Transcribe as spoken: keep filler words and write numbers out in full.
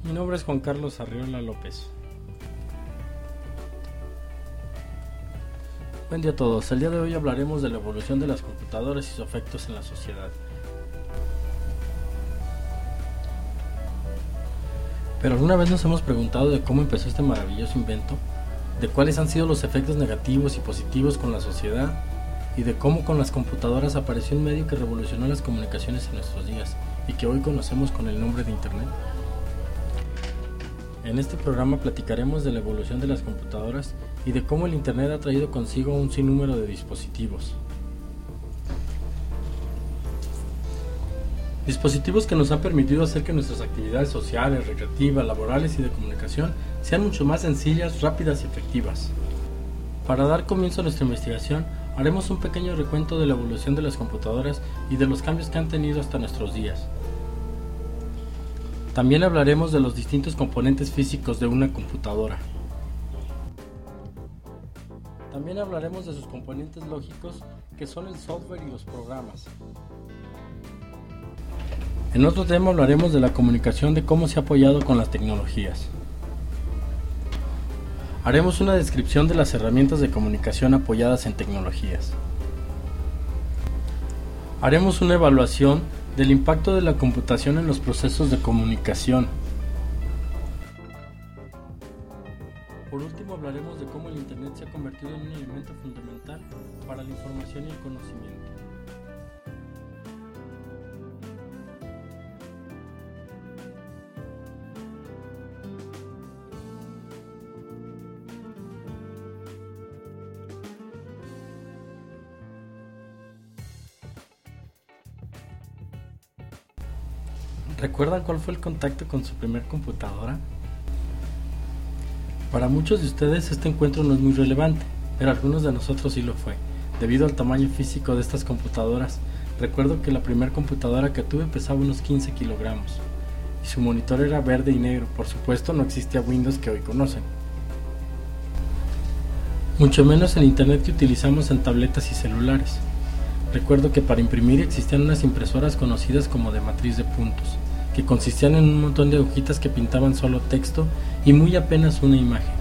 Mi nombre es Juan Carlos Arriola López. Buen día a todos. El día de hoy hablaremos de la evolución de las computadoras y sus efectos en la sociedad. ¿Pero alguna vez nos hemos preguntado de cómo empezó este maravilloso invento? ¿De cuáles han sido los efectos negativos y positivos con la sociedad? ¿Y de cómo con las computadoras apareció un medio que revolucionó las comunicaciones en nuestros días y que hoy conocemos con el nombre de Internet? En este programa platicaremos de la evolución de las computadoras y de cómo el Internet ha traído consigo un sinnúmero de dispositivos. Dispositivos que nos han permitido hacer que nuestras actividades sociales, recreativas, laborales y de comunicación sean mucho más sencillas, rápidas y efectivas. Para dar comienzo a nuestra investigación, haremos un pequeño recuento de la evolución de las computadoras y de los cambios que han tenido hasta nuestros días. También hablaremos de los distintos componentes físicos de una computadora. También hablaremos de sus componentes lógicos, que son el software y los programas. En otro tema hablaremos de la comunicación, de cómo se ha apoyado con las tecnologías. Haremos una descripción de las herramientas de comunicación apoyadas en tecnologías. Haremos una evaluación del impacto de la computación en los procesos de comunicación. Por último hablaremos de cómo el Internet se ha convertido en un elemento fundamental para la información y el conocimiento. ¿Recuerdan cuál fue el contacto con su primer computadora? Para muchos de ustedes este encuentro no es muy relevante, pero algunos de nosotros sí lo fue. Debido al tamaño físico de estas computadoras, recuerdo que la primera computadora que tuve pesaba unos quince kilogramos y su monitor era verde y negro. Por supuesto no existía Windows que hoy conocen. Mucho menos el Internet que utilizamos en tabletas y celulares. Recuerdo que para imprimir existían unas impresoras conocidas como de matriz de puntos, que consistían en un montón de hojitas que pintaban solo texto y muy apenas una imagen.